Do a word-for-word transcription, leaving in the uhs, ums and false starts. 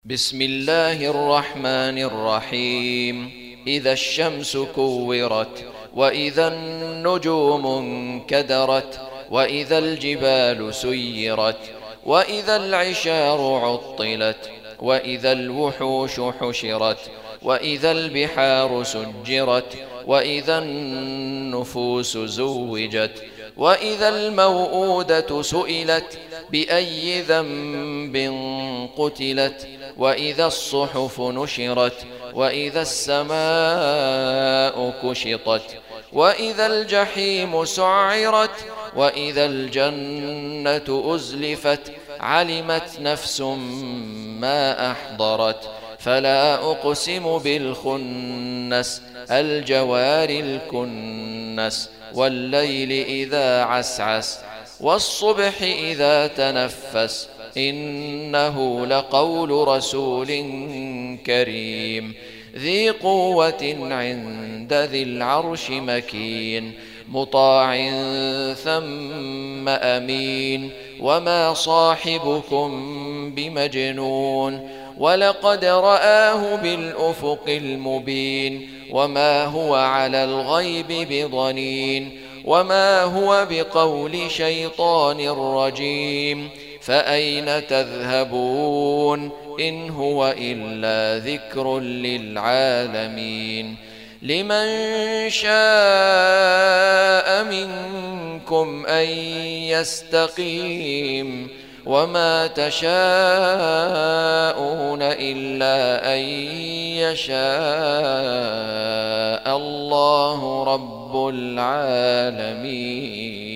بسم الله الرحمن الرحيم. إذا الشمس كورت، وإذا النجوم انكدرت، وإذا الجبال سيرت، وإذا العشار عطلت، وإذا الوحوش حشرت، وإذا البحار سجرت، وإذا النفوس زوجت، وإذا الموءودة سئلت بأي ذنب قتلت، وإذا الصحف نشرت، وإذا السماء كشطت، وإذا الجحيم سعرت، وإذا الجنة أزلفت، علمت نفس ما أحضرت. فلا أقسم بالخنس، الجوار الكنس، والليل إذا عسعس، والصبح إذا تنفس، إنه لقول رسول كريم ذي قوة عند ذي العرش مكين، مطاع ثم أمين. وما صاحبكم بمجنون، ولقد رآه بالأفق المبين. وما هو على الغيب بضنين، وما هو بقول شيطان رجيم. فأين تذهبون؟ إن هو إلا ذكر للعالمين. لمن شاء منكم أن يستقيم، وما تشاءون إلا أن يشاء الله رب العالمين.